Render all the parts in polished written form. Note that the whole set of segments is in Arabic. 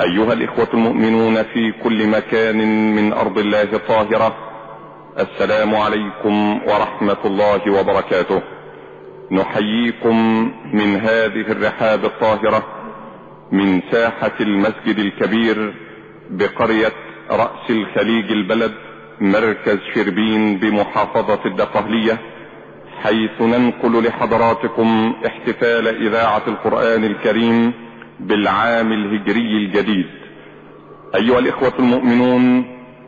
أيها الإخوة المؤمنون في كل مكان من أرض الله الطاهرة، السلام عليكم ورحمة الله وبركاته. نحييكم من هذه الرحاب الطاهرة من ساحة المسجد الكبير بقرية رأس الخليج البلد، مركز شربين بمحافظة الدقهلية، حيث ننقل لحضراتكم احتفال إذاعة القرآن الكريم بالعام الهجري الجديد. أيها الإخوة المؤمنون،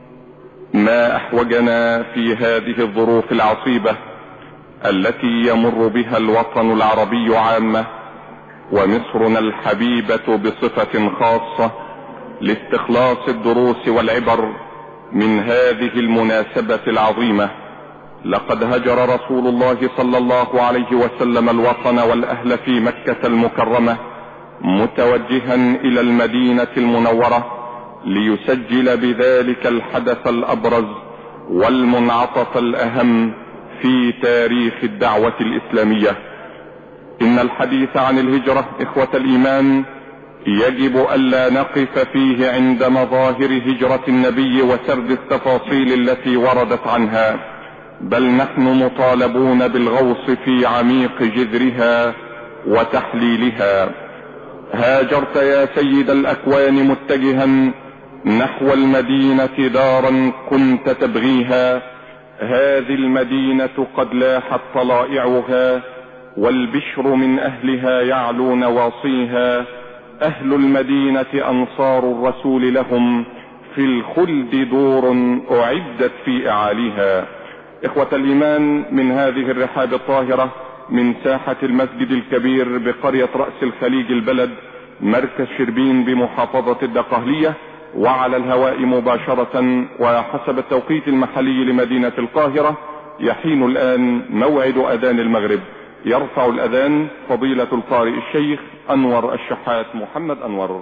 ما أحوجنا في هذه الظروف العصيبة التي يمر بها الوطن العربي عامة ومصرنا الحبيبة بصفة خاصة لاستخلاص الدروس والعبر من هذه المناسبة العظيمة. لقد هجر رسول الله صلى الله عليه وسلم الوطن والأهل في مكة المكرمة متوجها إلى المدينة المنورة ليسجل بذلك الحدث الأبرز والمنعطف الأهم في تاريخ الدعوة الإسلامية. إن الحديث عن الهجرة إخوة الإيمان يجب ألا نقف فيه عند مظاهر هجرة النبي وسرد التفاصيل التي وردت عنها، بل نحن مطالبون بالغوص في عميق جذرها وتحليلها. هاجرت يا سيد الأكوان متجها نحو المدينة دارا كنت تبغيها، هذه المدينة قد لاحت طلائعها والبشر من أهلها يعلو نواصيها، أهل المدينة أنصار الرسول لهم في الخلد دور أعدت في أعاليها. إخوة الإيمان، من هذه الرحاب الطاهرة من ساحة المسجد الكبير بقرية رأس الخليج البلد، مركز شربين بمحافظة الدقهلية، وعلى الهواء مباشرة وحسب التوقيت المحلي لمدينة القاهرة، يحين الآن موعد أذان المغرب. يرفع الأذان فضيلة القارئ الشيخ أنور الشحات محمد أنور.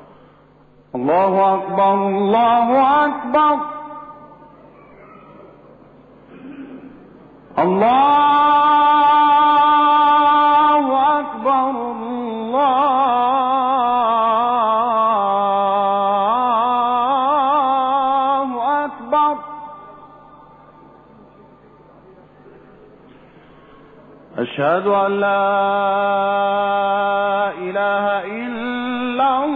الله أكبر الله أكبر الله أكبر الله أكبر. أشهد أن لا إله إلا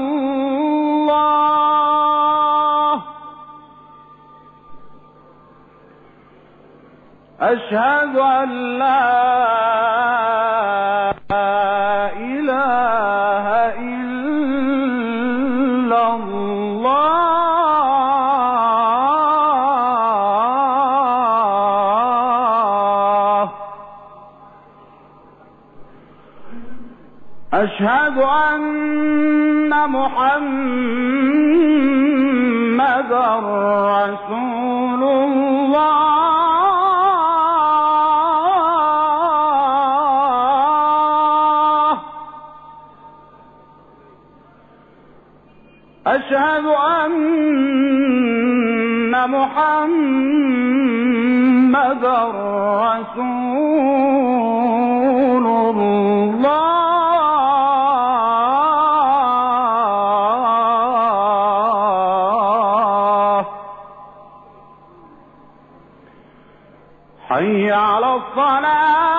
الله. أشهد أن لا إله إلا الله. أشهد أن محمدًا رسول الله. أشهد أن محمدًا رسول الله. حي على الصلاة.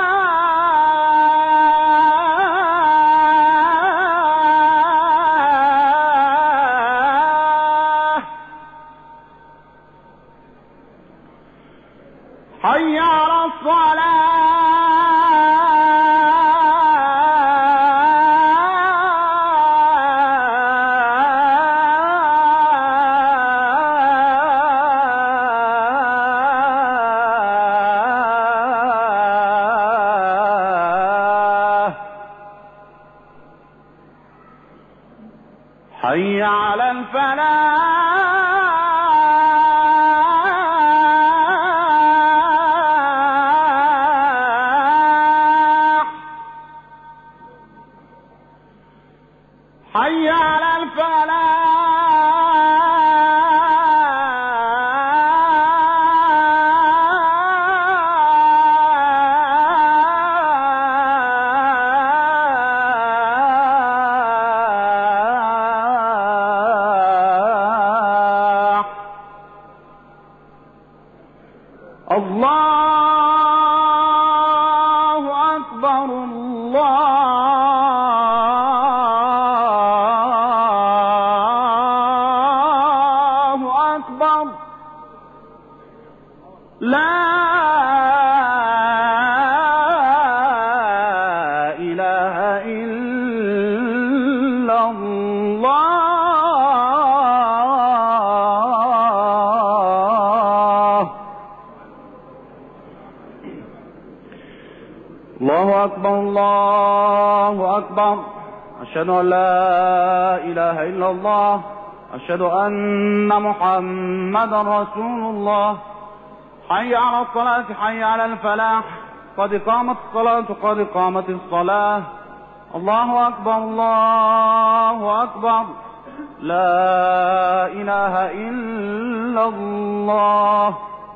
حي على الصلاة. حي على الفلاح. حي على أكبر. لا إله إلا الله. الله أكبر الله أكبر. أشهد أن لا إله إلا الله. أشهد أن محمدا رسول الله. حي على الصلاة حي على الفلاح. قد قامت الصلاة قد قامت الصلاة. الله أكبر الله أكبر. لا إله إلا الله.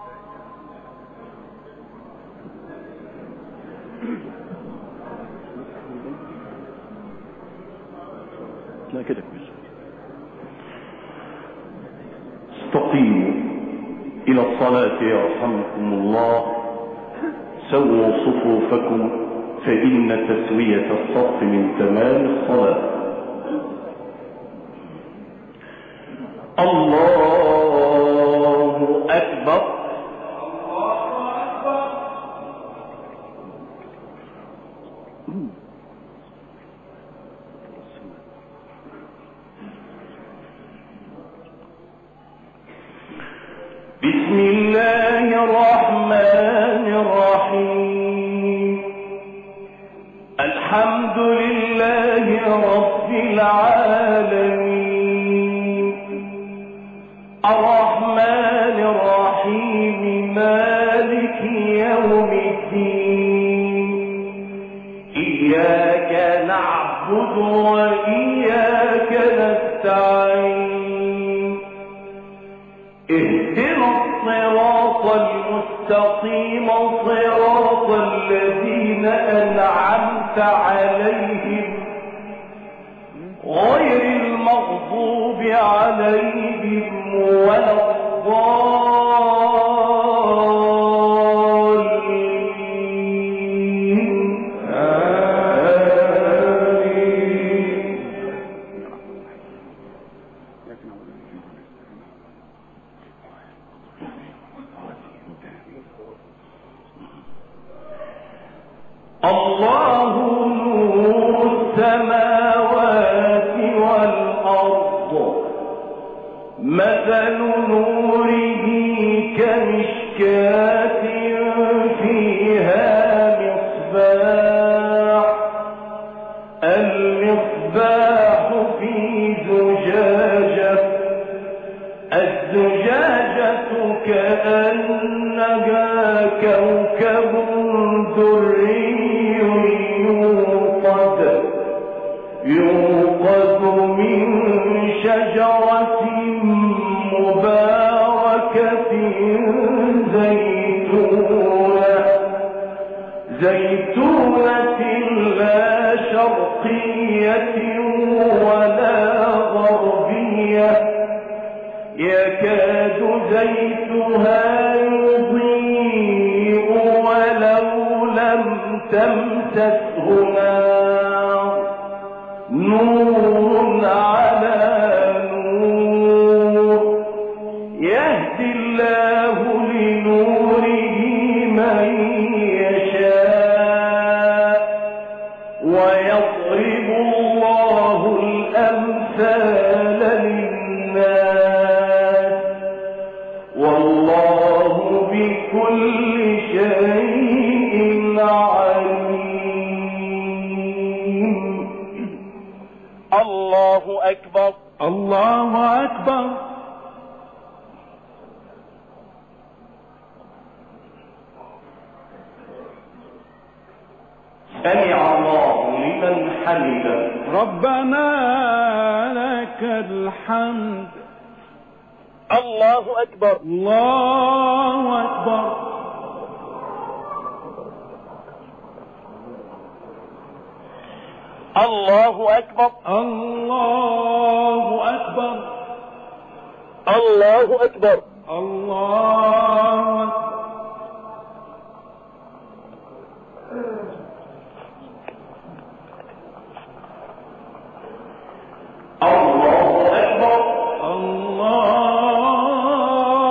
لا كده كويس. استقيموا إلى الصلاة يرحمكم الله. سووا صفوفكم فإن تسوية الصف من تمام الصلاة. الله أكبر. بسم الله الرحمن الرحيم. الحمد لله رب العالمين. الرحمن الرحيم مالك يوم الدين. إياك نعبد وإياك نستعين. اهدنا الصراط المستقيم صراط الذين أنعمت عليهم غير المغضوب عليهم ولا الضالين. آمين. الله نور السماوات والأرض. مثل نوره كمشكاة فيها مصباح. المصباح في زجاجة. الزجاجة كأنها كوكب دري يوقد من شجرة مباركة زيتونة لا شرقية ولا غربية. يكاد زيتها يضيء ولو لم تمسسه نار. نور على نور. يهدي الله لنوره من يشاء ويضرب الله الأمثال للناس والله بكل شيء عليم. الله أكبر الله أكبر. سمع الله لمن حمده. ربنا لك الحمد. الله أكبر. الله أكبر. الله أكبر. الله أكبر. الله أكبر. الله أكبر. الله أكبر. الله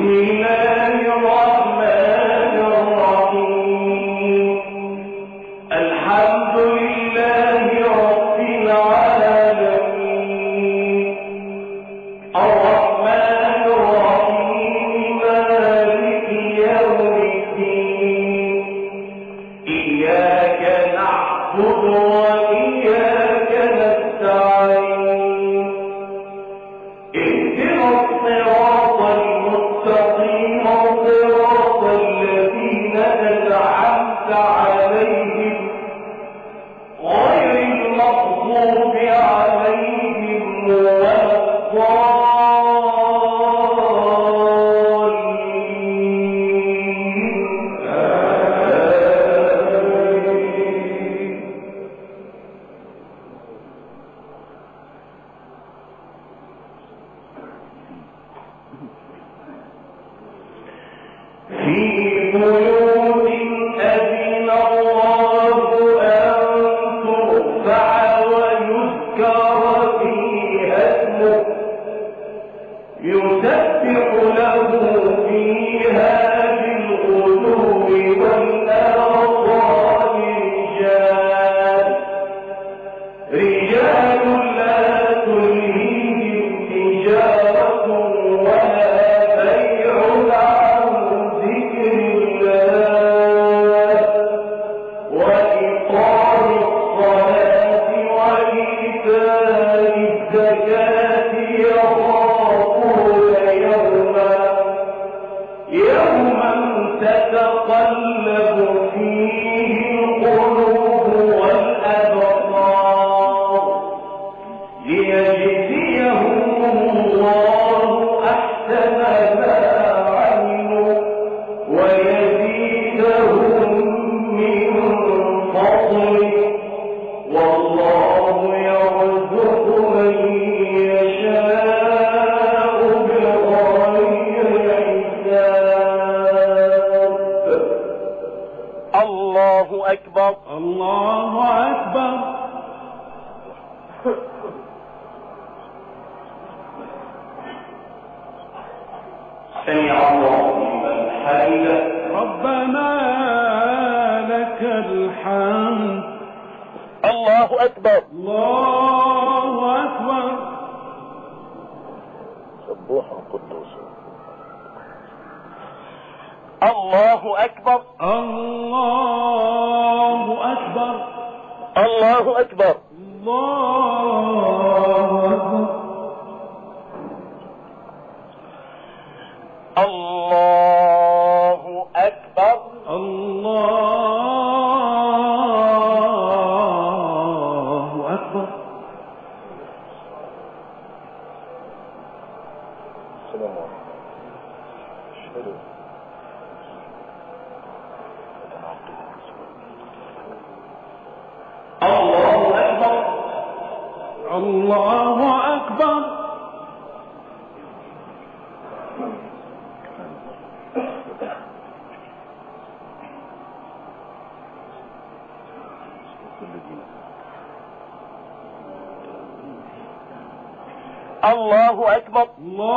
الله أكبر.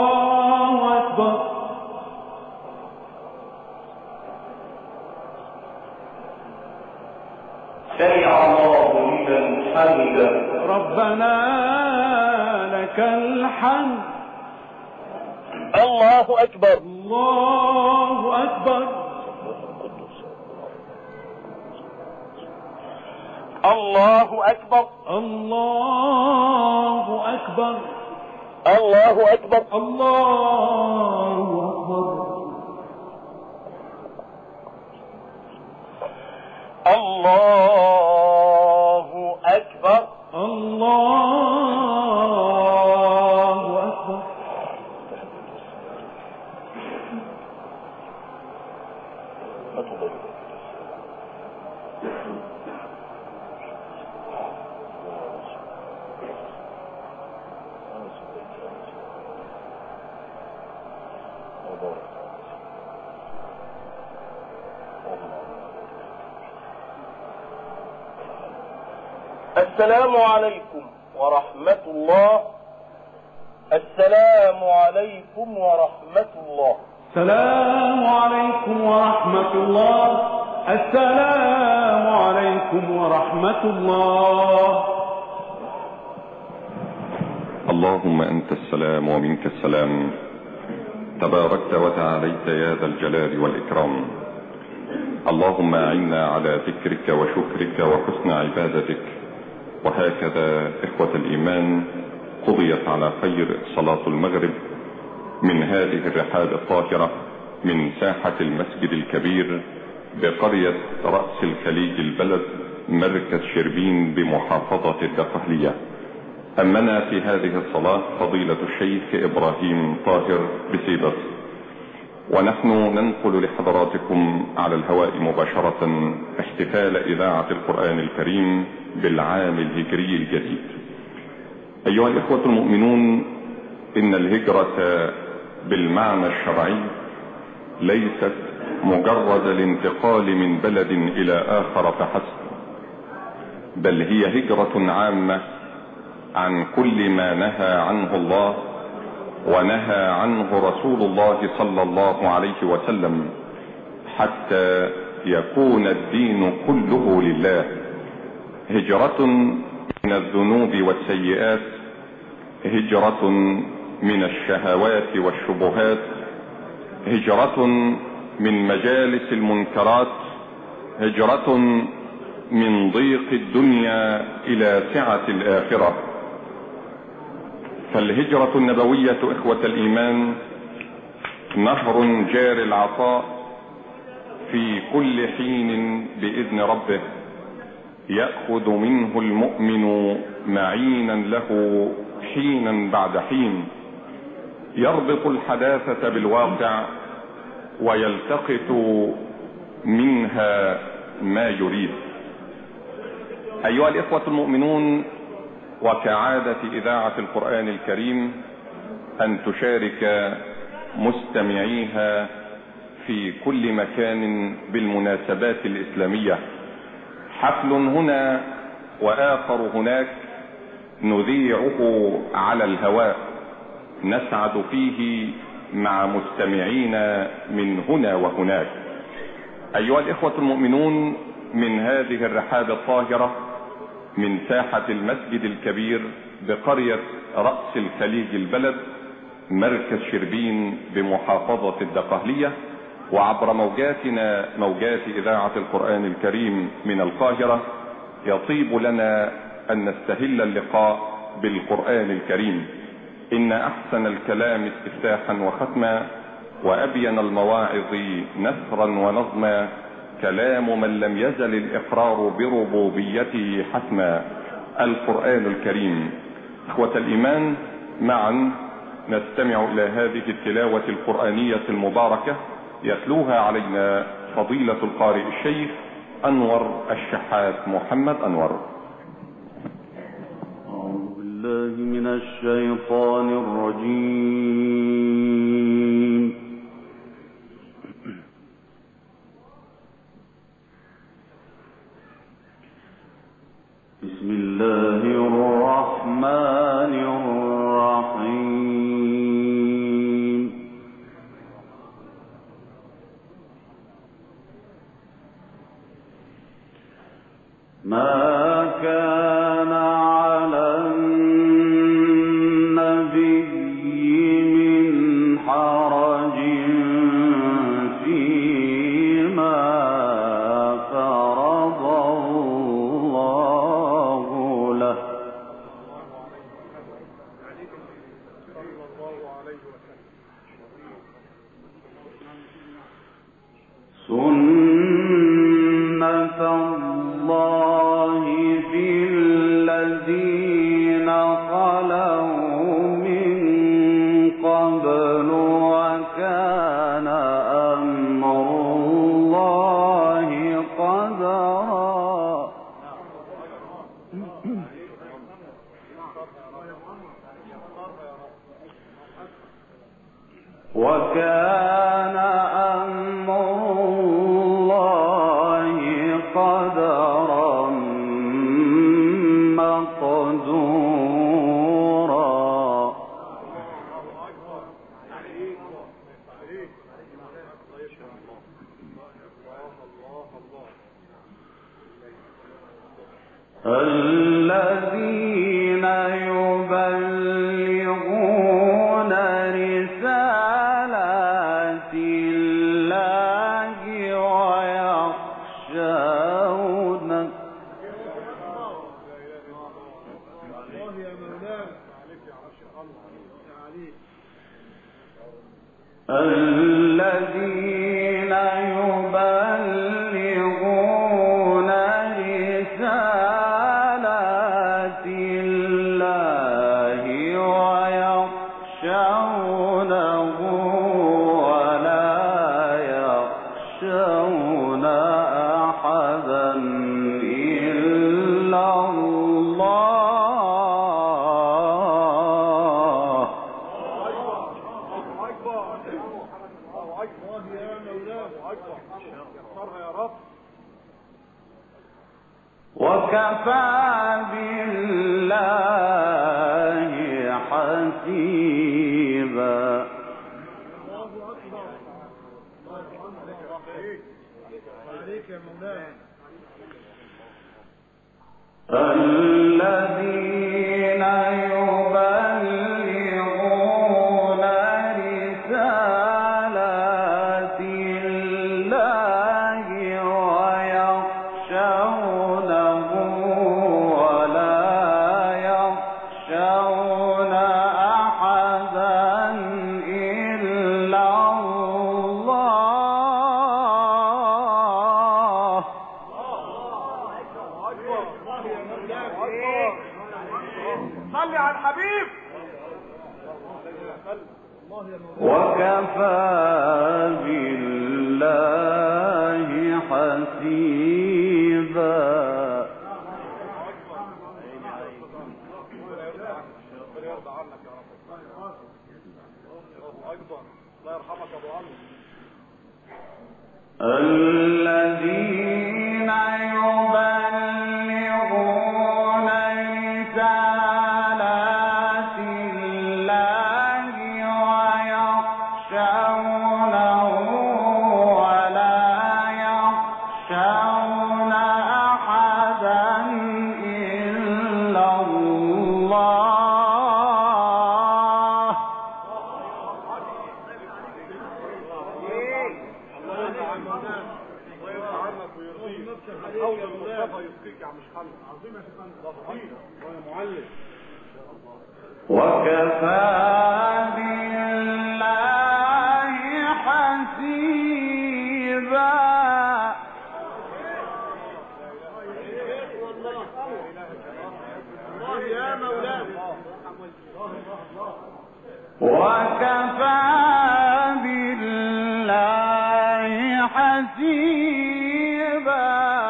الله أكبر. سمع الله لمن حمده. ربنا لك الحمد. الله أكبر. الله أكبر. الله أكبر. الله أكبر. الله أكبر. الله أكبر. الله أكبر. الله أكبر. السلام عليكم ورحمة الله. السلام عليكم ورحمة الله. السلام عليكم ورحمة الله. السلام عليكم ورحمة الله. اللهم أنت السلام ومنك السلام، تباركت وتعاليت يا ذا الجلال والإكرام. اللهم أعنا على ذكرك وشكرك وحسن عبادتك. وهكذا إخوة الإيمان قضيت على خير صلاة المغرب من هذه الرحاب الطاهرة من ساحة المسجد الكبير بقرية رأس الخليج البلد مركز شربين بمحافظة الدقهلية. أمنا في هذه الصلاة فضيلة الشيخ إبراهيم طاهر بسيبط، ونحن ننقل لحضراتكم على الهواء مباشرة احتفال إذاعة القرآن الكريم بالعام الهجري الجديد. أيها الإخوة المؤمنون، إن الهجرة بالمعنى الشرعي ليست مجرد الانتقال من بلد إلى آخر فحسب، بل هي هجرة عامة عن كل ما نهى عنه الله ونهى عنه رسول الله صلى الله عليه وسلم، حتى يكون الدين كله لله. هجرة من الذنوب والسيئات، هجرة من الشهوات والشبهات، هجرة من مجالس المنكرات، هجرة من ضيق الدنيا إلى سعة الآخرة. فالهجرة النبوية إخوة الإيمان نهر جار العطاء في كل حين بإذن ربه، يأخذ منه المؤمن معينا له حينا بعد حين، يربط الحداثة بالواقع ويلتقط منها ما يريد. أيها الإخوة المؤمنون، وكعادة إذاعة القرآن الكريم أن تشارك مستمعيها في كل مكان بالمناسبات الإسلامية، حفل هنا وآخر هناك نذيعه على الهواء، نسعد فيه مع مستمعينا من هنا وهناك. أيها الإخوة المؤمنون، من هذه الرحاب الطاهرة من ساحة المسجد الكبير بقرية رأس الخليج البلد مركز شربين بمحافظة الدقهلية، وعبر موجاتنا موجات إذاعة القرآن الكريم من القاهرة، يطيب لنا أن نستهل اللقاء بالقرآن الكريم. إن أحسن الكلام استفتاحا وختما، وأبين المواعظ نثرا ونظما، كلام من لم يزل الإقرار بربوبيته حتما، القرآن الكريم. إخوة الإيمان، معا نستمع إلى هذه التلاوة القرآنية المباركة يتلوها علينا فضيلة القارئ الشيخ أنور الشحات محمد أنور. أعوذ بالله من الشيطان الرجيم. بسم الله الرحمن الرحيم. ما كان على النبي من حرج فيما فرض الله له، سنة الله في الذين خلوا من قبل، وكان أمر الله قدرا. وكان أمر الله قدرا مقدورا. الذين يبلغون رسالات الله ويخشونه الذين يبلغون رسالات الله ويخشونه ولا يخشون أحدا إلا الله. وكفى بالله حسيبا. الذين يبلغون رسالات الله ويخشونه ولا يخشون أحدا إلا الله. صلي على الحبيب. وكفى بالله حسيبا. الذين يبلغون رسالات الله ويخشونه ولا يخشون أحدا إلا الله. وكفى بالله حسيبا. وكفى بالله حسيبا.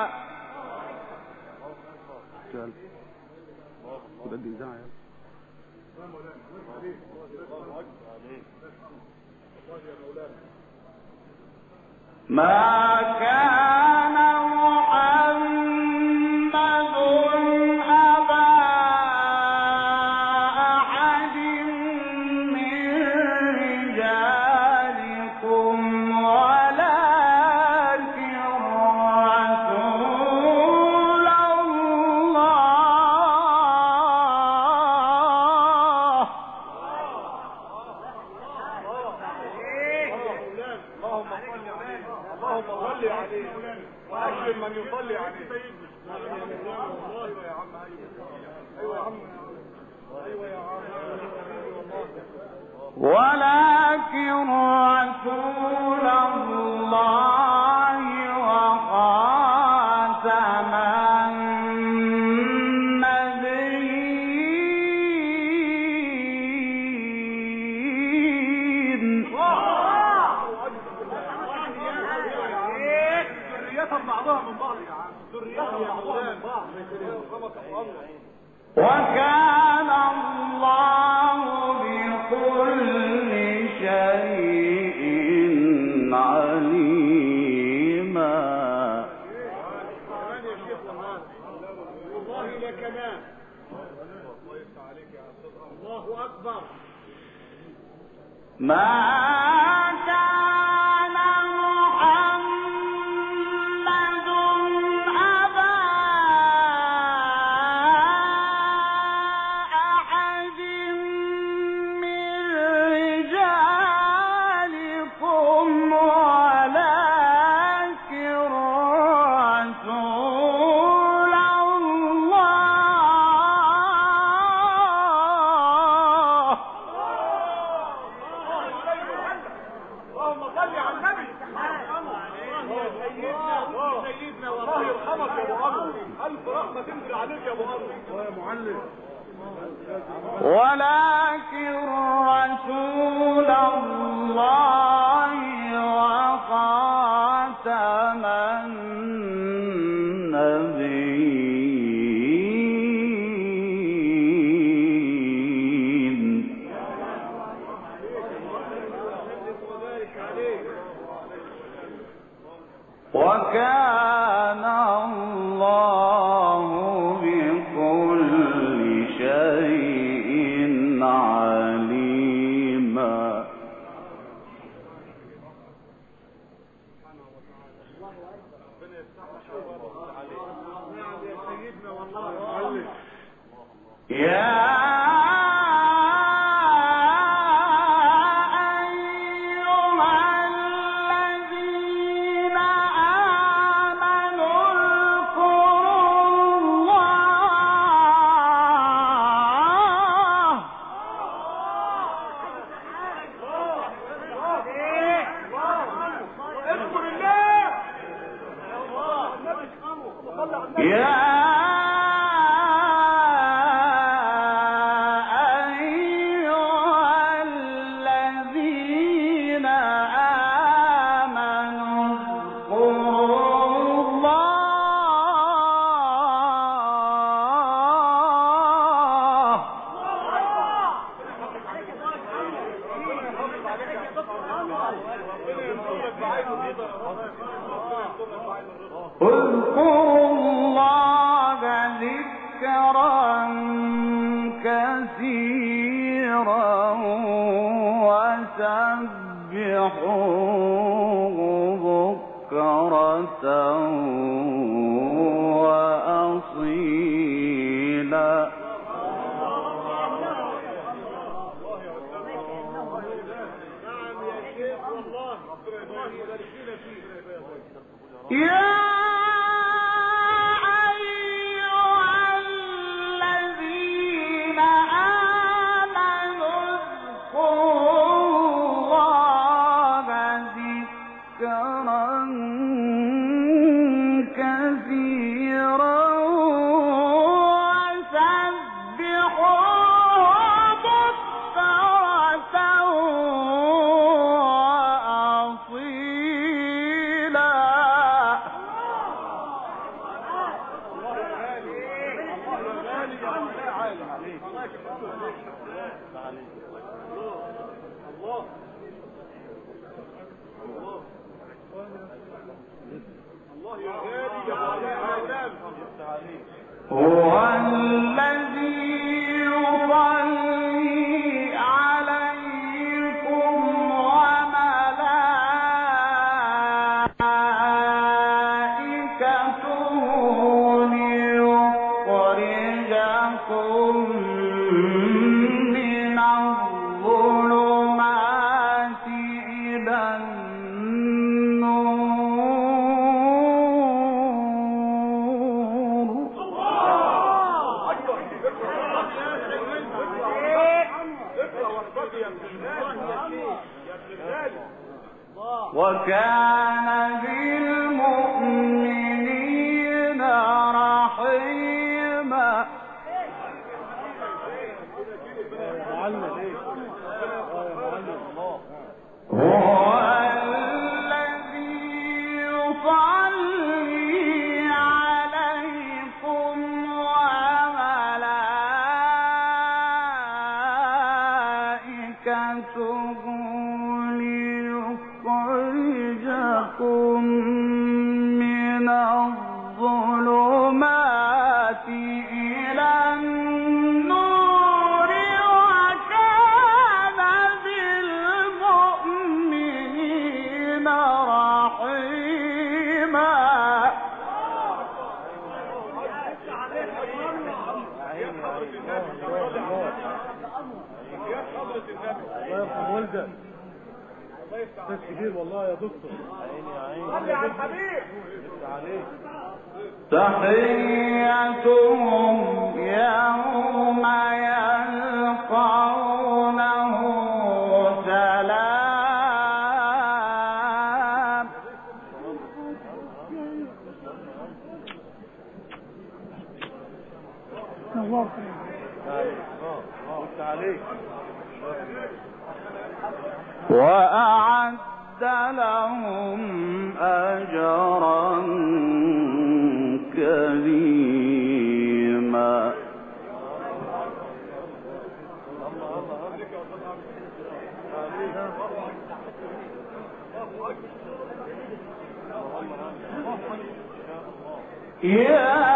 ما كان محمد أبا أحد من رجالكم ولكن رسول الله. اللهم صل عليه واكرم من يصلي عليه. ايوه يا عم، ايوه يا عم، ايوه يا عم. ولكن رسول الله وخاتم النبيين. بعضها من بعض يا عم، ذريتهم بعضها من بعض. وكان الله بكل شيء عليما. كمان يا شيخ والله لا كمان. الله يفتح عليك يا استاذ. الله اكبر. ما كان محمد أبا ولكن رسول الله وخاتم النبيين وكان الله بكل شيء عليما يا اذكروا الله ذكرا كثيرا وسبحوه بكرة وأصيلا يا هو الذي يصلي عليكم وملائكته ليخرجكم من الظلمات إلى وكان بالمؤمنين رحيما هو الذي يصلي عليكم وملائكته ليخرجكم من الظلمات إلى النور وكان بالمؤمنين رحيما كبير والله يا دكتور. عيني عيني صلي على الحبيب. تحيتهم يوم يلقونه سلام الله وأعد لهم أجرا كريما. يا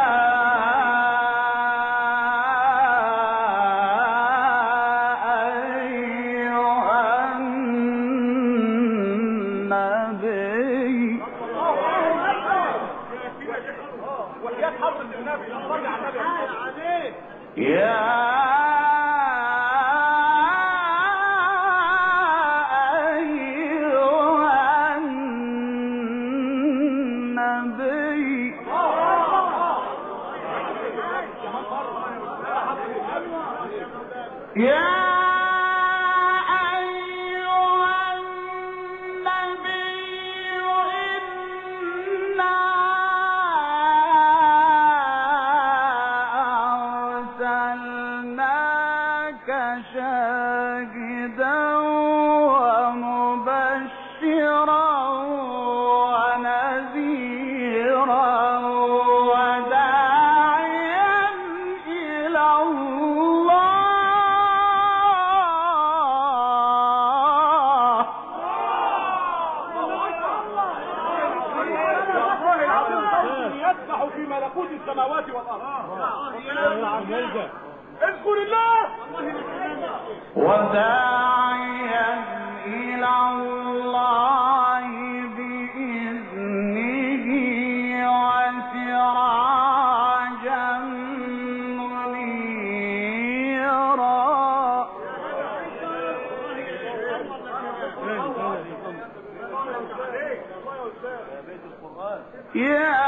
اذكر الله وداعيا إلى الله بإذنه وسراجا منيرا. يا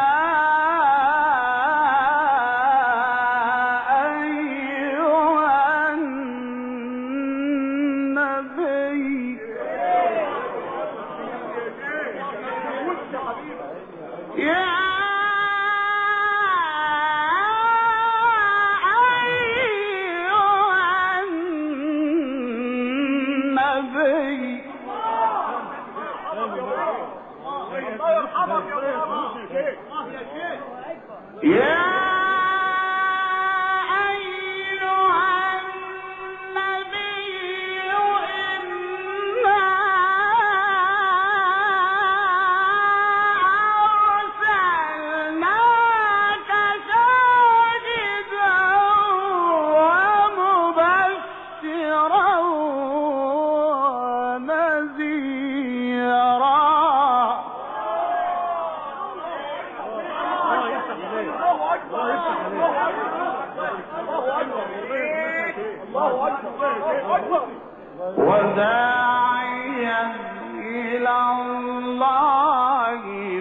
وداعيا إلى الله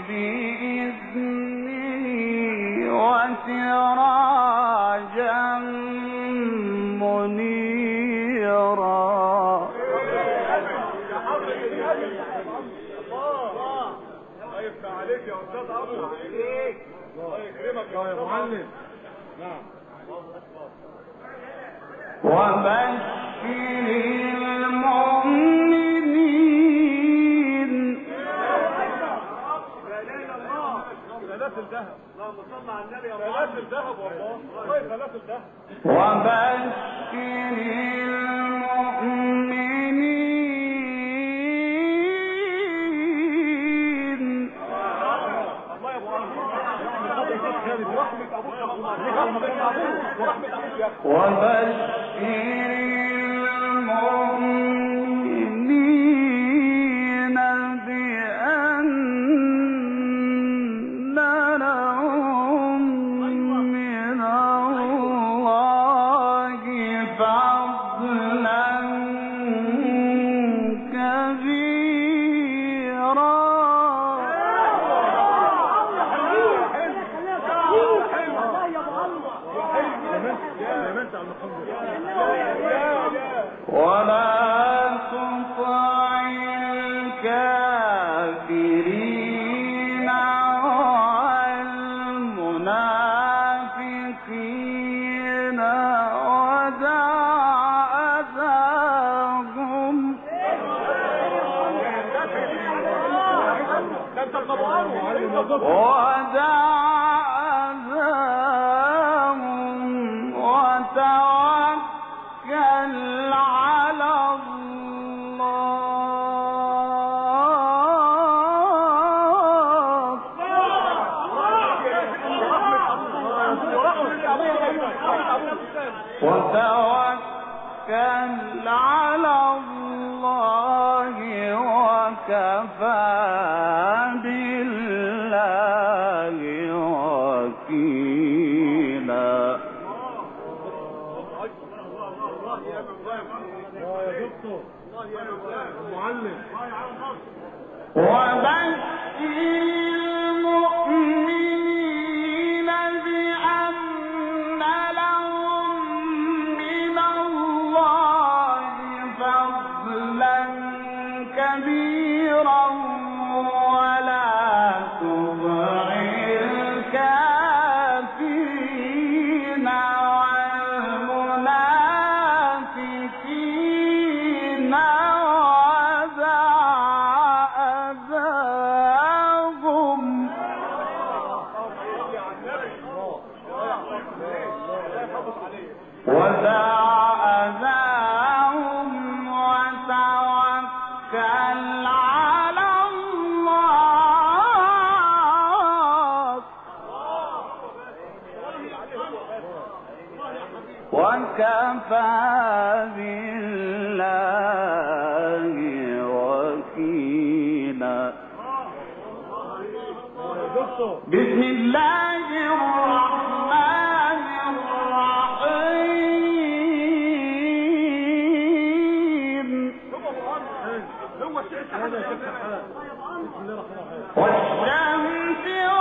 بإذنه وسراجا منيرا. الله يفتح عليك يا استاذ عبد عليك. الله يكرمك يا معلم. نعم. وبشر المؤمنين. سلاسل ذهب. اللهم صل على النبي يا رب. سلاسل ذهب والله. والله سلاسل ذهب. وبشر المؤمنين. الله يا ابو ورحمة ابوك يا ورحمة ابوك يا اخي. وبشر المؤمنين بأن لهم من الله فضلا كبيرا. ولا تطع الكافرين والمنافقين وتوكل على الله وكفى بالله وكيلا. وبشر المؤمنين بأن لهم من الله فضلا كبيرا ولا تطع الكافرين والمنافقين ودع أذاهم وتوكل على الله وكفى بالله وكيلا. بسم الله الرحمن الرحيم. والشمس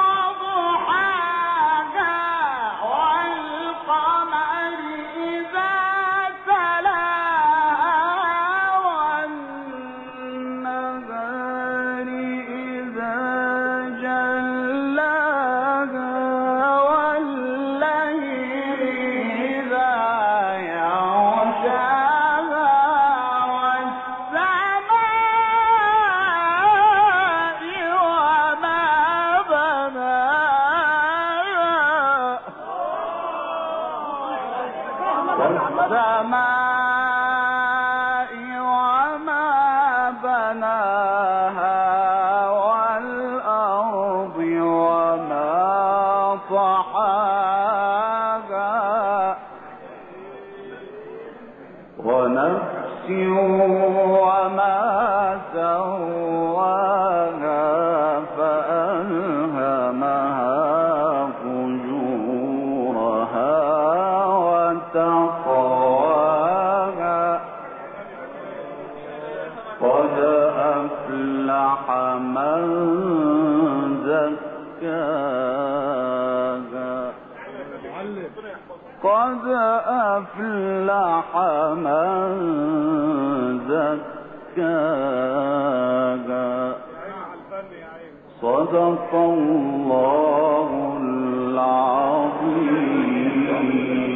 وضحاها والقمر إذا تلاها والنهار إذا جلاها والليل إذا يغشاها والسماء وما بناها والأرض وما طحاها ونفس وما سواها فألهمها فجورها وتقواها قد أفلح من زكاها قد أفلح من زكاها. صدق الله العظيم.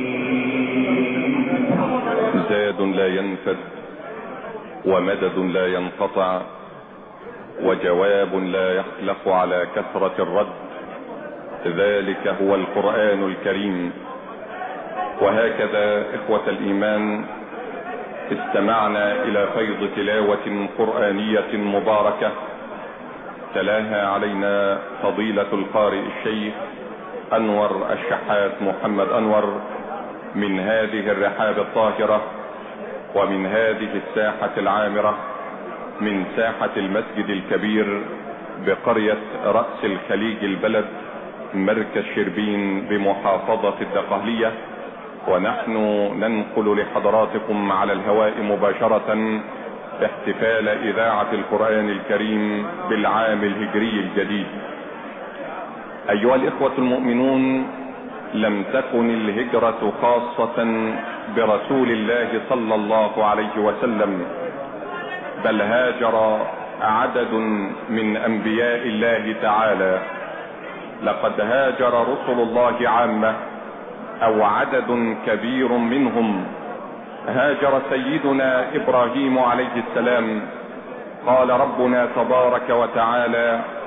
زاد لا ينفد ومدد لا ينقطع وجواب لا يخلف على كثرة الرد، ذلك هو القرآن الكريم. وهكذا إخوة الإيمان استمعنا إلى فيض تلاوة قرآنية مباركة تلاها علينا فضيلة القارئ الشيخ أنور الشحات محمد أنور من هذه الرحاب الطاهرة ومن هذه الساحة العامرة، من ساحة المسجد الكبير بقرية رأس الخليج البلد مركز شربين بمحافظة الدقهلية. ونحن ننقل لحضراتكم على الهواء مباشرة احتفال إذاعة القرآن الكريم بالعام الهجري الجديد. أيها الإخوة المؤمنون، لم تكن الهجرة خاصة برسول الله صلى الله عليه وسلم، بل هاجر عدد من أنبياء الله تعالى. لقد هاجر رسل الله عامة أو عدد كبير منهم. هاجر سيدنا إبراهيم عليه السلام، قال ربنا تبارك وتعالى: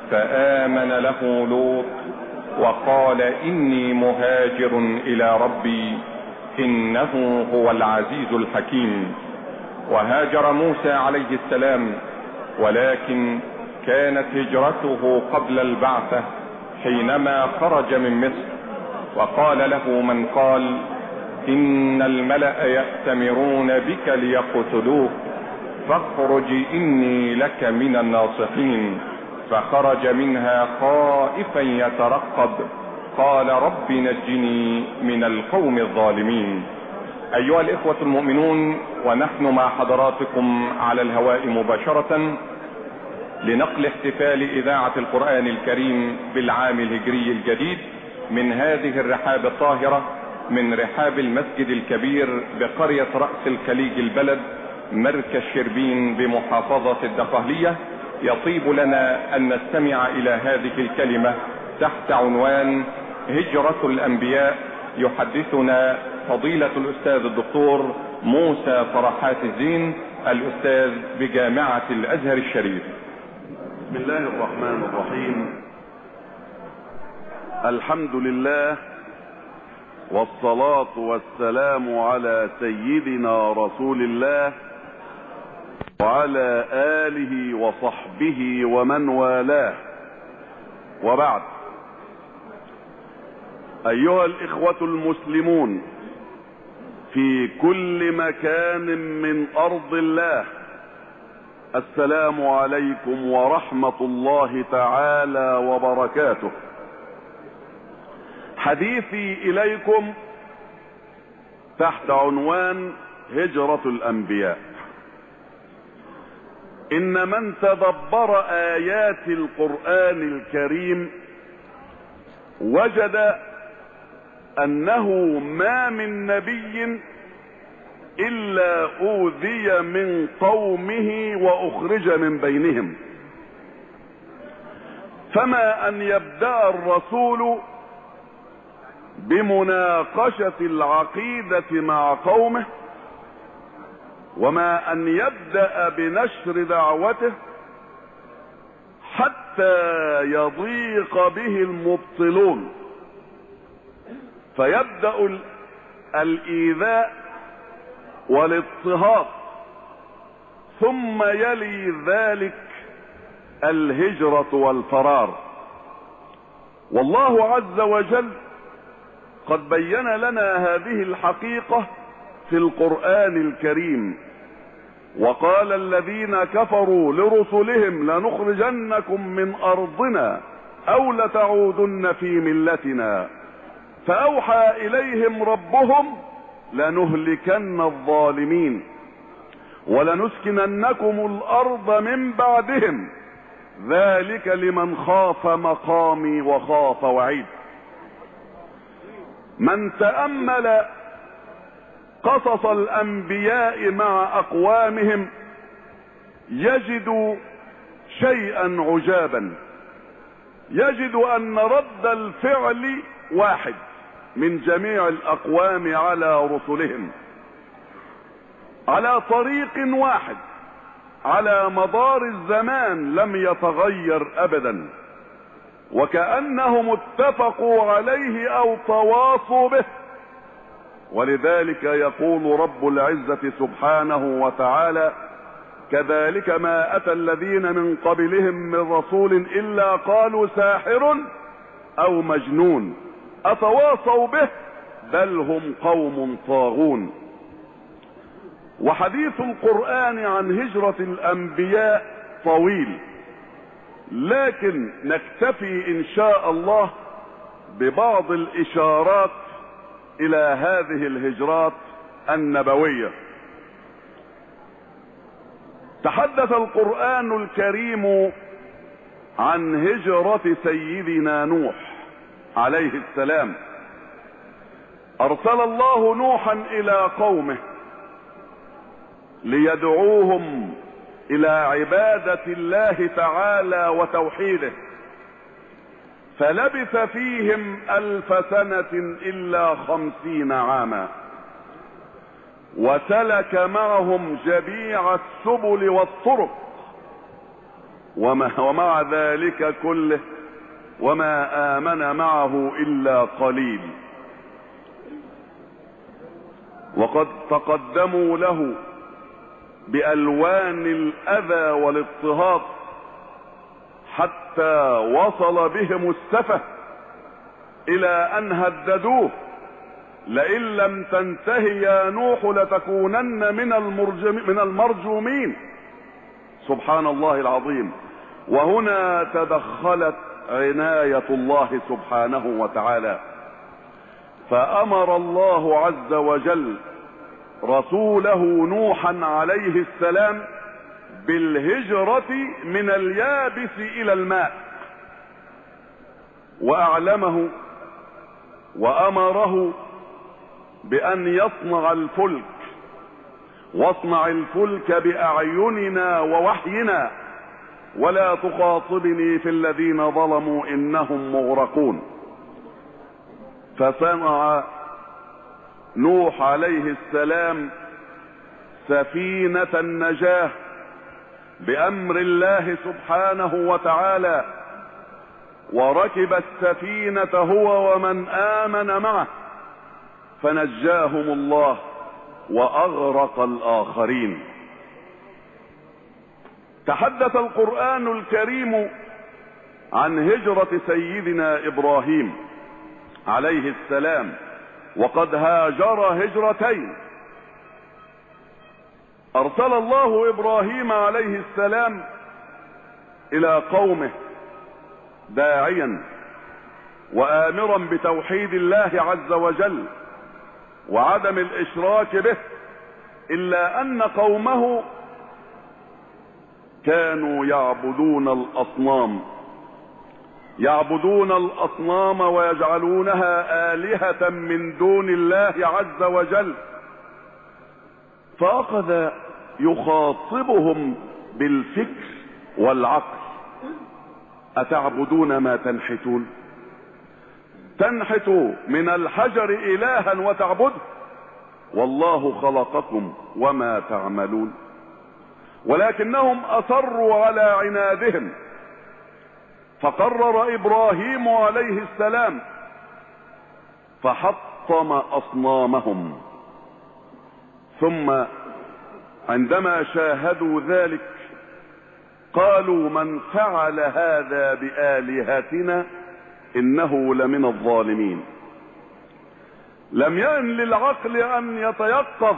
فآمن له لوط وقال إني مهاجر إلى ربي إنه هو العزيز الحكيم. وهاجر موسى عليه السلام، ولكن كانت هجرته قبل البعثة حينما خرج من مصر، وقال له من قال إن الملأ يأتمرون بك ليقتلوك فاخرج إني لك من الناصحين، فخرج منها خائفا يترقب قال رب نجني من القوم الظالمين. أيها الإخوة المؤمنون، ونحن مع حضراتكم على الهواء مباشرة لنقل احتفال إذاعة القرآن الكريم بالعام الهجري الجديد من هذه الرحاب الطاهرة، من رحاب المسجد الكبير بقرية رأس الخليج البلد مركز شربين بمحافظة الدقهلية. يطيب لنا أن نستمع إلى هذه الكلمة تحت عنوان هجرة الأنبياء. يحدثنا فضيلة الأستاذ الدكتور موسى فرحات الدين، الأستاذ بجامعة الأزهر الشريف. بسم الله الرحمن الرحيم. الحمد لله والصلاة والسلام على سيدنا رسول الله وعلى آله وصحبه ومن والاه، وبعد. أيها الإخوة المسلمون في كل مكان من أرض الله، السلام عليكم ورحمة الله تعالى وبركاته. حديثي إليكم تحت عنوان هجرة الأنبياء. إن من تدبر آيات القرآن الكريم وجد أنه ما من نبي إلا أوذي من قومه وأخرج من بينهم، فما أن يبدأ الرسول بمناقشة العقيدة مع قومه، وما أن يبدأ بنشر دعوته حتى يضيق به المبطلون فيبدأ الإيذاء والاضطهاد، ثم يلي ذلك الهجرة والفرار. والله عز وجل قد بين لنا هذه الحقيقة في القرآن الكريم، وقال الذين كفروا لرسلهم لنخرجنكم من أرضنا أو لتعودن في ملتنا، فأوحى إليهم ربهم لنهلكن الظالمين ولنسكننكم الأرض من بعدهم ذلك لمن خاف مقامي وخاف وعيد. من تأمل قصص الأنبياء مع أقوامهم يجد شيئا عجابا، يجد أن رد الفعل واحد من جميع الأقوام على رسلهم على طريق واحد على مدار الزمان لم يتغير أبدا، وكأنهم اتفقوا عليه أو تواصوا به. ولذلك يقول رب العزة سبحانه وتعالى: كذلك ما أتى الذين من قبلهم من رسول إلا قالوا ساحر أو مجنون أتواصوا به بل هم قوم طاغون. وحديث القرآن عن هجرة الأنبياء طويل، لكن نكتفي إن شاء الله ببعض الإشارات إلى هذه الهجرات النبوية. تحدث القرآن الكريم عن هجرة سيدنا نوح عليه السلام. أرسل الله نوحا إلى قومه ليدعوهم إلى عبادة الله تعالى وتوحيده، فلبث فيهم 1000 سنة إلا 50 عاما، وسلك معهم جميع السبل والطرق، ومع ذلك كله وما آمن معه إلا قليل. وقد تقدموا له بألوان الأذى والاضطهاد حتى وصل بهم السفه إلى أن هددوه: لئن لم تنتهي يا نوح لتكونن من المرجومين. سبحان الله العظيم. وهنا تدخلت عناية الله سبحانه وتعالى، فأمر الله عز وجل رسوله نوحا عليه السلام بالهجرة من اليابس إلى الماء، وأعلمه وأمره بأن يصنع الفلك، واصنع الفلك بأعيننا ووحينا ولا تخاطبني في الذين ظلموا إنهم مغرقون. فصنع نوح عليه السلام سفينة النجاة بأمر الله سبحانه وتعالى، وركب السفينة هو ومن آمن معه، فنجاهم الله وأغرق الآخرين. تحدث القرآن الكريم عن هجرة سيدنا إبراهيم عليه السلام، وقد هاجر هجرتين. أرسل الله إبراهيم عليه السلام إلى قومه داعيا وآمرا بتوحيد الله عز وجل وعدم الإشراك به، إلا أن قومه كانوا يعبدون الأصنام ويجعلونها آلهة من دون الله عز وجل. فأخذ يخاطبهم بالفكر والعقل: أتعبدون ما تنحتون؟ تنحت من الحجر إلها وتعبده، والله خلقكم وما تعملون. ولكنهم أصروا على عنادهم، فقرر إبراهيم عليه السلام فحطم أصنامهم. ثم عندما شاهدوا ذلك قالوا: من فعل هذا بآلهتنا إنه لمن الظالمين. لم يأن للعقل أن يتيقظ.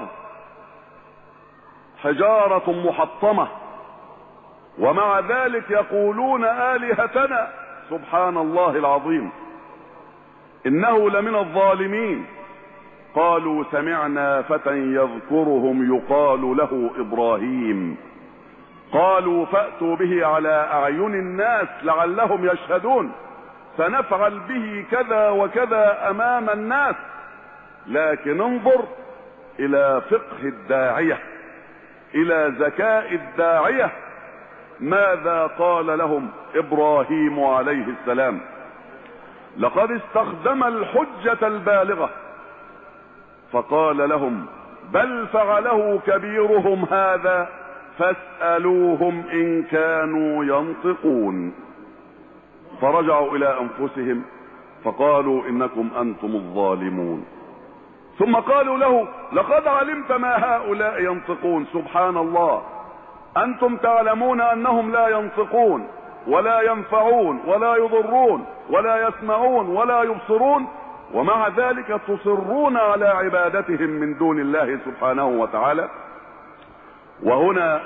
حجارة محطمة ومع ذلك يقولون آلهتنا. سبحان الله العظيم. إنه لمن الظالمين. قالوا: سمعنا فتى يذكرهم يقال له إبراهيم. قالوا: فأتوا به على أعين الناس لعلهم يشهدون، سنفعل به كذا وكذا أمام الناس. لكن انظر إلى فقه الداعية، إلى ذكاء الداعية. ماذا قال لهم إبراهيم عليه السلام؟ لقد استخدم الحجة البالغة، فقال لهم: بل فعله كبيرهم هذا فاسألوهم إن كانوا ينطقون. فرجعوا إلى أنفسهم فقالوا: إنكم أنتم الظالمون. ثم قالوا له: لقد علمت ما هؤلاء ينطقون. سبحان الله. أنتم تعلمون أنهم لا ينطقون ولا ينفعون ولا يضرون ولا يسمعون ولا يبصرون، ومع ذلك تصرون على عبادتهم من دون الله سبحانه وتعالى. وهنا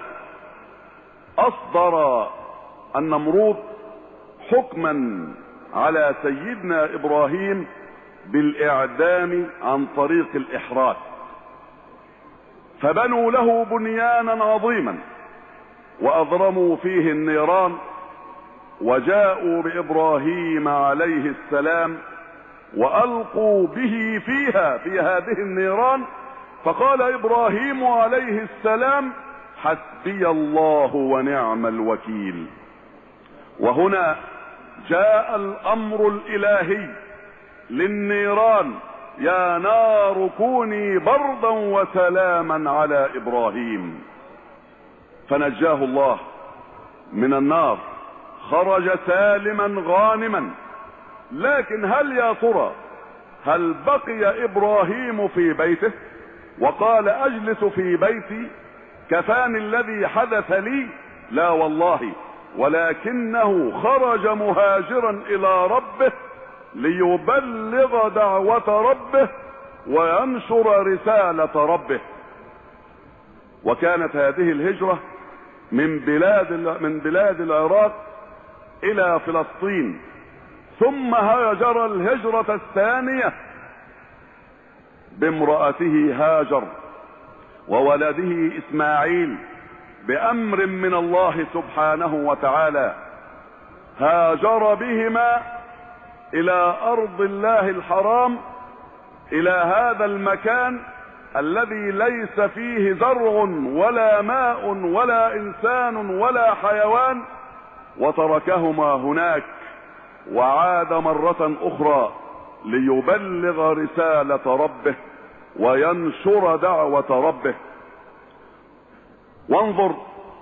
أصدر النمرود حكما على سيدنا إبراهيم بالإعدام عن طريق الإحراق، فبنوا له بنيانا عظيما وأضرموا فيه النيران، وجاءوا بإبراهيم عليه السلام وألقوا به فيها في هذه النيران. فقال إبراهيم عليه السلام: حسبي الله ونعم الوكيل. وهنا جاء الأمر الإلهي للنيران: يا نار كوني بردا وسلاما على إبراهيم. فنجاه الله من النار، خرج سالما غانما. لكن هل يا ترى هل بقي ابراهيم في بيته وقال اجلس في بيتي كفاني الذي حدث لي؟ لا والله، ولكنه خرج مهاجرا الى ربه ليبلغ دعوة ربه وينشر رسالة ربه. وكانت هذه الهجرة من بلاد العراق الى فلسطين، ثم هاجر الهجرة الثانية بامرأته هاجر وولده اسماعيل بامر من الله سبحانه وتعالى. هاجر بهما الى ارض الله الحرام، الى هذا المكان الذي ليس فيه زرع ولا ماء ولا انسان ولا حيوان، وتركهما هناك وعاد مرة اخرى ليبلغ رسالة ربه وينشر دعوة ربه. وانظر،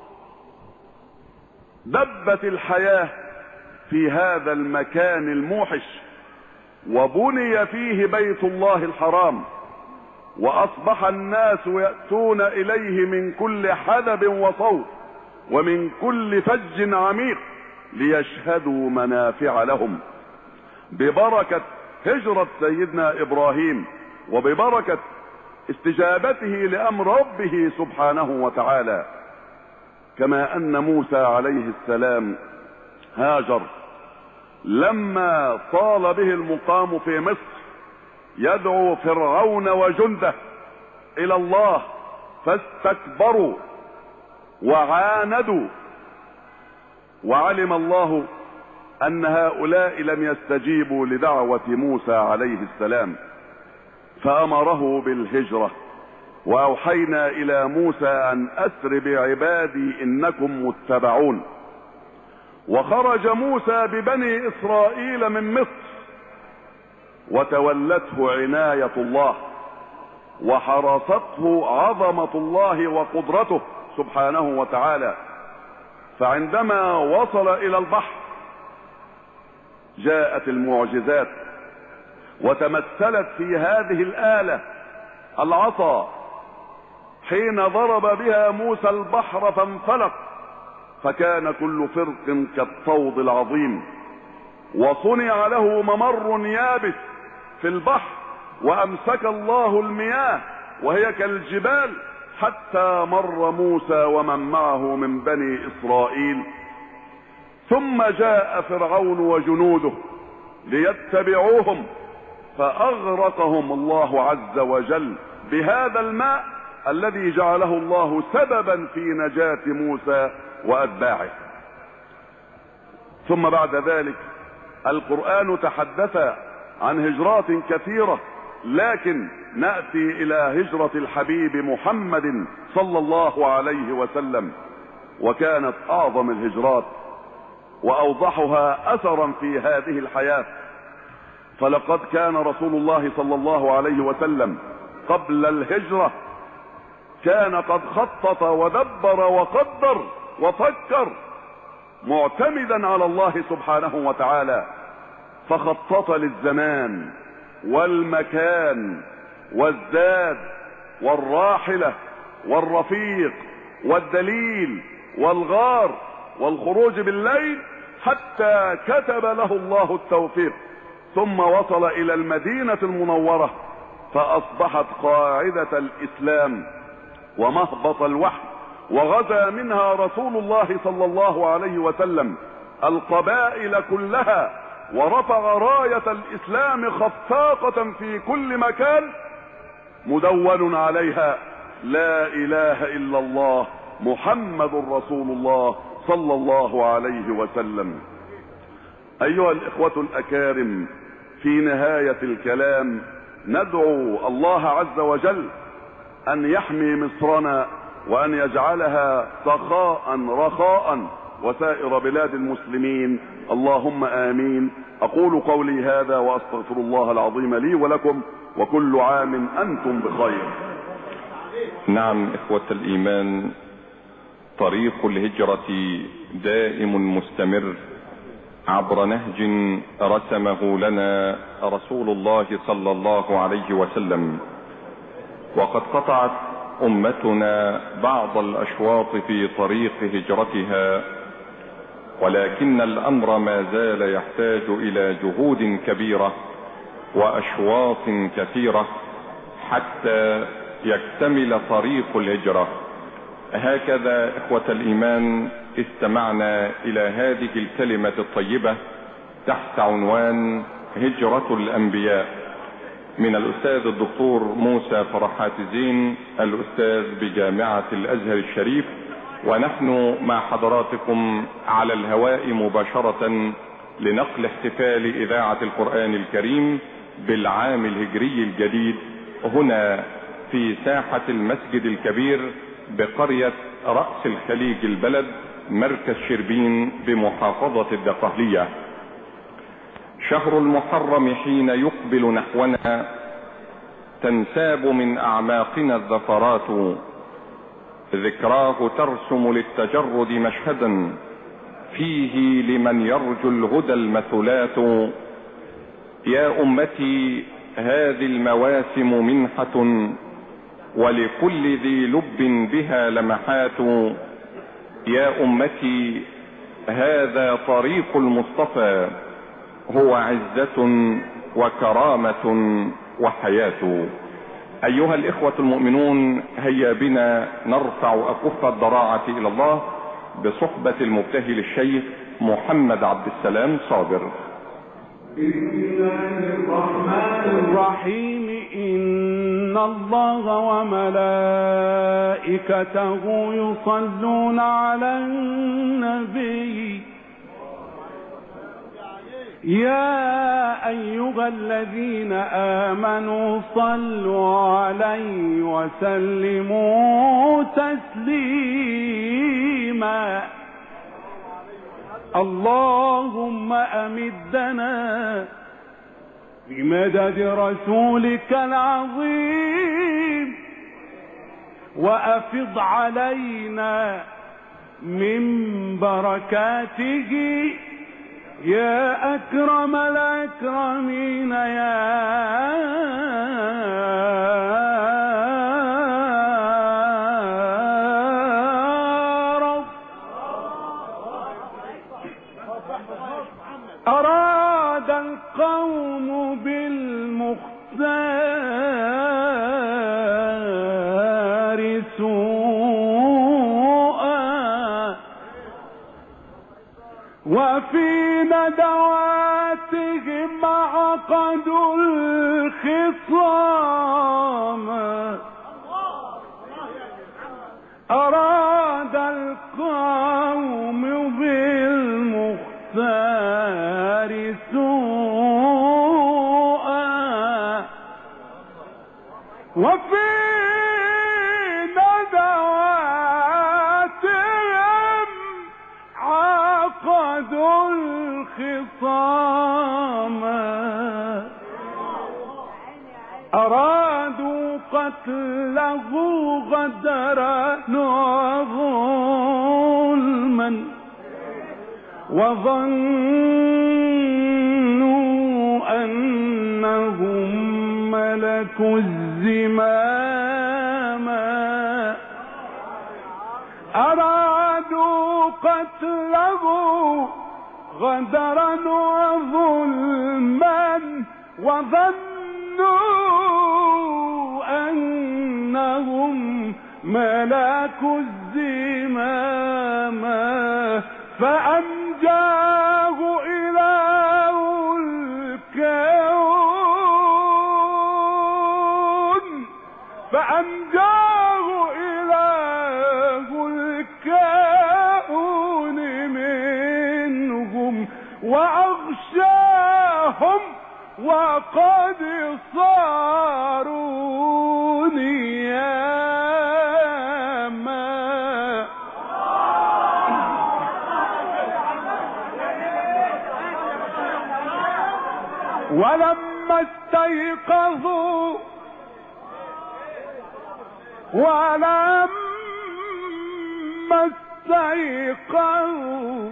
دبت الحياة في هذا المكان الموحش، وبني فيه بيت الله الحرام، واصبح الناس يأتون اليه من كل حدب وصوب ومن كل فج عميق ليشهدوا منافع لهم. ببركة هجرة سيدنا ابراهيم وببركة استجابته لامر ربه سبحانه وتعالى، كما ان موسى عليه السلام هاجر لما طال به المقام في مصر يدعو فرعون وجنده الى الله، فاستكبروا وعاندوا، وعلم الله ان هؤلاء لم يستجيبوا لدعوة موسى عليه السلام، فامره بالهجرة. واوحينا الى موسى ان اسر بعبادي انكم متبعون. وخرج موسى ببني اسرائيل من مصر وتولته عناية الله وحرسته عظمة الله وقدرته سبحانه وتعالى. فعندما وصل الى البحر جاءت المعجزات، وتمثلت في هذه الآلة العصا، حين ضرب بها موسى البحر فانفلق فكان كل فرق كالطود العظيم. وصنع له ممر يابس في البحر، وامسك الله المياه وهي كالجبال حتى مر موسى ومن معه من بني اسرائيل. ثم جاء فرعون وجنوده ليتبعوهم، فاغرقهم الله عز وجل بهذا الماء الذي جعله الله سببا في نجاة موسى واتباعه. ثم بعد ذلك القرآن تحدث عن هجرات كثيرة، لكن نأتي الى هجرة الحبيب محمد صلى الله عليه وسلم، وكانت اعظم الهجرات واوضحها اثرا في هذه الحياة. فلقد كان رسول الله صلى الله عليه وسلم قبل الهجرة كان قد خطط ودبر وقدر وفكر معتمدا على الله سبحانه وتعالى، فخطط للزمان والمكان والزاد والراحلة والرفيق والدليل والغار والخروج بالليل، حتى كتب له الله التوفيق. ثم وصل الى المدينة المنورة فاصبحت قاعدة الاسلام ومهبط الوحي، وغزا منها رسول الله صلى الله عليه وسلم القبائل كلها، ورفع راية الاسلام خفاقة في كل مكان مدون عليها لا اله الا الله محمد رسول الله صلى الله عليه وسلم. ايها الاخوة الاكارم، في نهاية الكلام ندعو الله عز وجل ان يحمي مصرنا وان يجعلها سخاء رخاء وسائر بلاد المسلمين، اللهم امين. اقول قولي هذا واستغفر الله العظيم لي ولكم، وكل عام انتم بخير. نعم اخوة الايمان، طريق الهجرة دائم مستمر عبر نهج رسمه لنا رسول الله صلى الله عليه وسلم. وقد قطعت أمتنا بعض الأشواط في طريق هجرتها، ولكن الأمر ما زال يحتاج إلى جهود كبيرة وأشواط كثيرة حتى يكتمل طريق الهجرة. هكذا إخوة الإيمان استمعنا إلى هذه الكلمة الطيبة تحت عنوان هجرة الأنبياء من الأستاذ الدكتور موسى فرحات زين، الأستاذ بجامعة الأزهر الشريف. ونحن مع حضراتكم على الهواء مباشرة لنقل احتفال إذاعة القرآن الكريم بالعام الهجري الجديد هنا في ساحة المسجد الكبير بقرية رأس الخليج البلد مركز شربين بمحافظة الدقهلية. شهر المحرم حين يقبل نحونا تنساب من أعماقنا الذفرات، ذكراه ترسم للتجرد مشهدا فيه لمن يرجو الهدى المثلات. يا أمتي هذه المواسم منحة، ولكل ذي لب بها لمحات. يا أمتي هذا طريق المصطفى، هو عزة وكرامة وحياة. أيها الإخوة المؤمنون، هيا بنا نرفع أكف الضراعة إلى الله بصحبة المبتهل الشيخ محمد عبد السلام صابر. بسم الله الرحمن الرحيم. إن الله وملائكته يصلون على النبي يا أيها الذين آمنوا صلوا عليه وسلموا تسليما. اللهم أمدنا بمدد رسولك العظيم، وأفض علينا من بركاته يا أكرم الأكرمين يا رب. أراد القوم بالمختار سوءا، وفي ندواتهم عقدوا الخصام. أراد القوم بالمختار سوءا، وفي ندواتهم عقدوا الخصام. أرادوا قتله غدرا وظلما، وظنوا أنهم ملكوا الزمام. أرادوا قتله غدرا وظلما، وظنوا أنهم ملكوا الزمام. فأنجاه إله الكون، فأنجاه إله الكون منهم، وأغشاهم وقد صاروا نياما. ولما استيقظوا ولما استيقظوا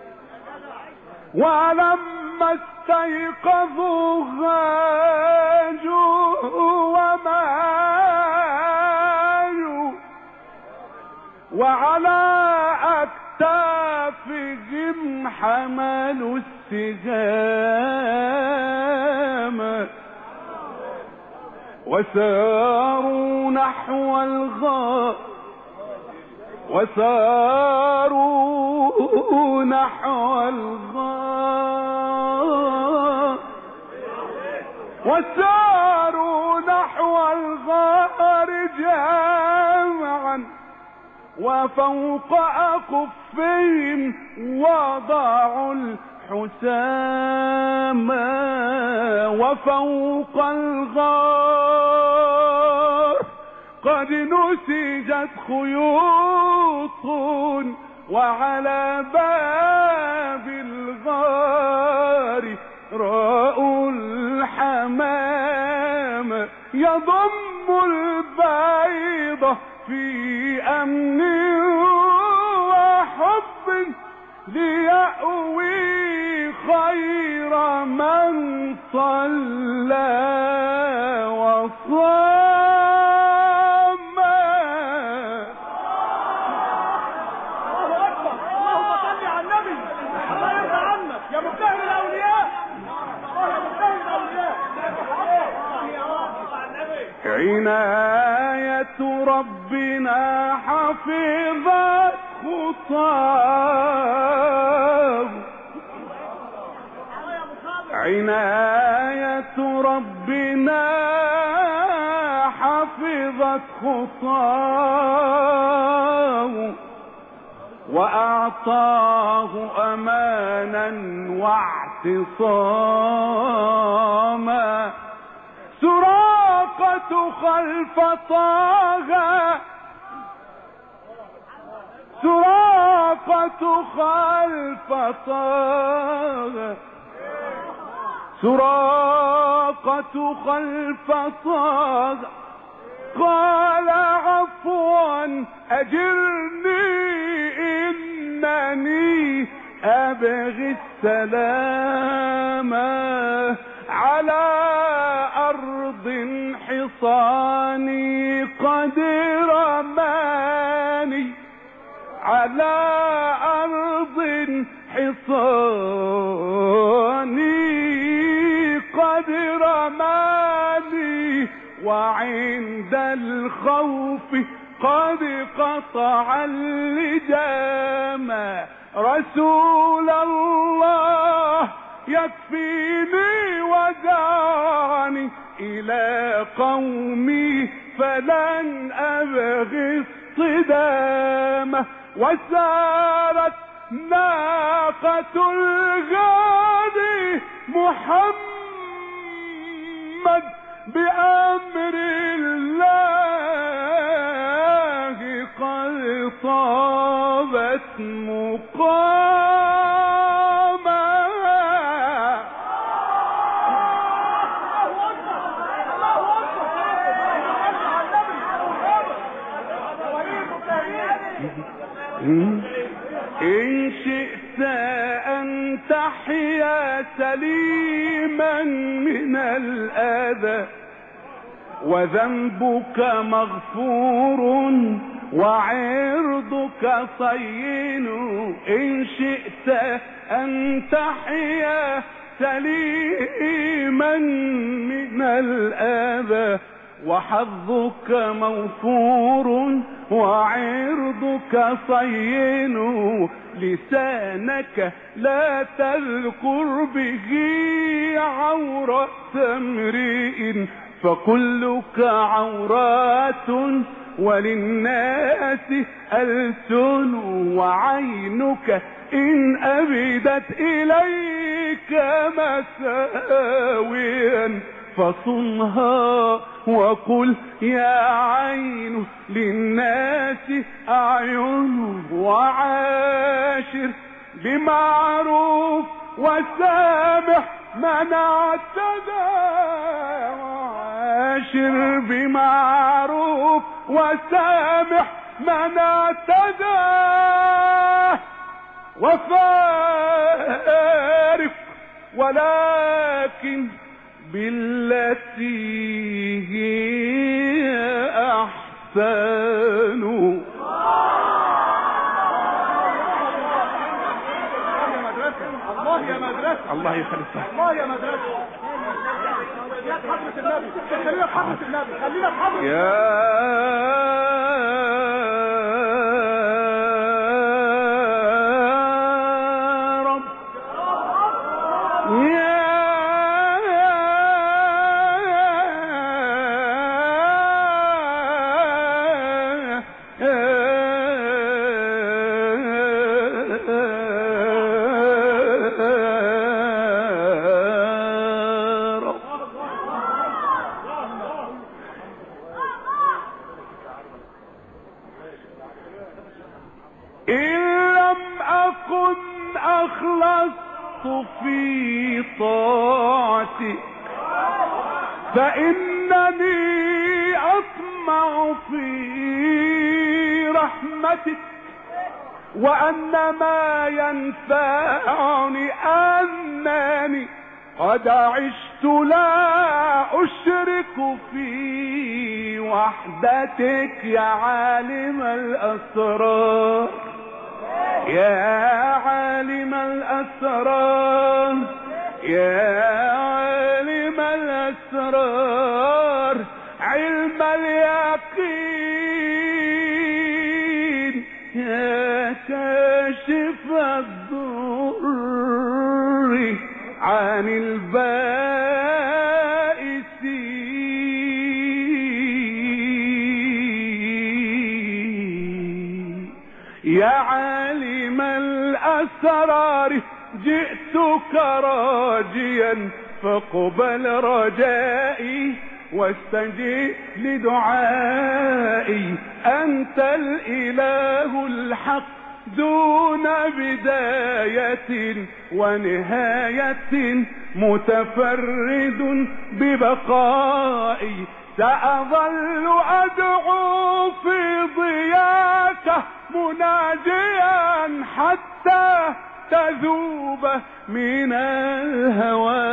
هاجوا ومالوا وعلى أكتافهم حملوا السهام وساروا نحو الغار جامعا وفوق أكفهم وضعوا الحسام وفوق الغار قد نسجت خيوط وعلى باب الغار راء الحمام يضم البيض في أمن وحب ليأوي خير من صلى وصام. اللهم صل على النبي. الله يرضى عنك يا مبتهل الأولياء. يا مبتهل الأولياء. عناية ربنا حفظت خطاه عناية ربنا حفظت خطاه وأعطاه أمانا واعتصاما سراقة خلف طه قال عفوا أجرني إنني أبغي السلام على أرض حصاني قد رماني على أرض حصاني قد رماني وعند الخوف قد قطع اللجام رسول الله يكفيني ودعني إلى قومي فلن أبغي الصدام وسارت ناقة الغادي محمد بأمر الله قد طابت مقاما. إن شئت أن تحيا سليما من الأذى وذنبك مغفور وعرضك صين إن شئت أن تحيا سليما من الأذى وحظك موفور وعرضك صين لسانك لا تذكر به عورة امرئ فكلك عورات وللناس ألسن وعينك إن أبدت إليك مساويا فصنها وقل يا عين للناس أعين وعاشر بمعروف وسامح من اعتدى وعاشر بمعروف وسامح من اعتدى وفارق، ولكن بالتي هي احسن. الله يا مدرسة، الله يخليك. الله يا مدرسة. يا حضرة النبي، خلينا في حضرة النبي، خلينا في حضرة رب. يا أخلصت في طاعتك فإنني أطمع في رحمتك، وأن ما ينفعني أنني قد عشت لا أشرك في وحدتك يا عالم الأسرار، يا عالم الأسرار، يا عالم الأسرار، علم اليقين، يا كاشف الضر عن البائسين، يا عالم الأسرار، جئتك راجيا فاقبل رجائي واستجب لدعائي، أنت الإله الحق دون بداية ونهاية، متفرد ببقائي، سأظل أدعو في ضياك مناجيا حتى تذوب من الهوى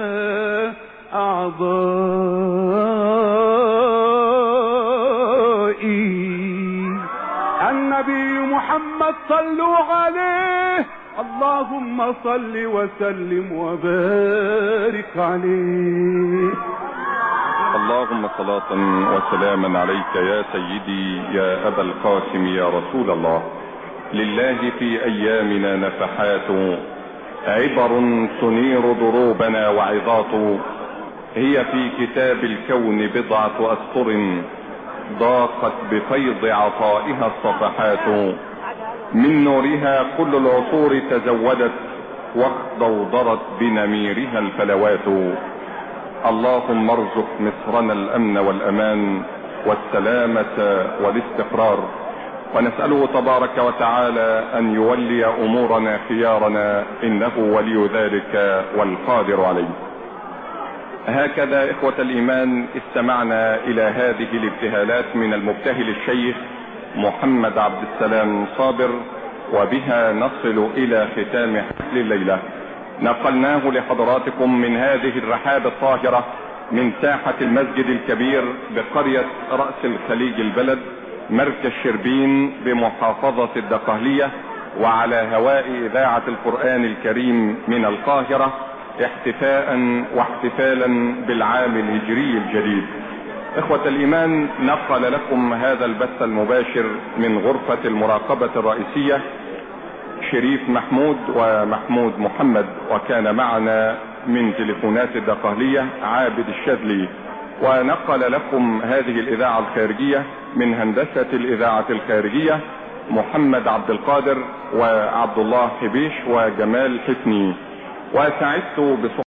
أعضائي. النبي محمد صلوا عليه، اللهم صل وسلم وبارك عليه. اللهم صلاة وسلاما عليك يا سيدي يا أبا القاسم يا رسول الله. لله في أيامنا نفحات، عبر تنير دروبنا وعظات، هي في كتاب الكون بضعة أسطر، ضاقت بفيض عطائها الصفحات، من نورها كل العصور تزودت، واخضودرت بنميرها الفلوات. اللهم ارزق مصرنا الأمن والأمان والسلامة والاستقرار، ونسأله تبارك وتعالى أن يولي أمورنا خيارنا، إنه ولي ذلك والقادر عليه. هكذا إخوة الإيمان استمعنا إلى هذه الابتهالات من المبتهل الشيخ محمد عبد السلام صابر، وبها نصل إلى ختام حفل الليلة. نقلناه لحضراتكم من هذه الرحاب الطاهرة من ساحة المسجد الكبير بقرية رأس الخليج البلد، مركز شربين بمحافظة الدقهلية، وعلى هواء إذاعة القرآن الكريم من القاهرة، احتفاء واحتفالا بالعام الهجري الجديد. إخوة الإيمان، نقل لكم هذا البث المباشر من غرفة المراقبة الرئيسية شريف محمود ومحمود محمد، وكان معنا من تليفونات الدقهلية عابد الشاذلي. ونقل لكم هذه الإذاعة الخارجية من هندسة الإذاعة الخارجية محمد عبد القادر وعبد الله حبيش وجمال حسني. وسعدت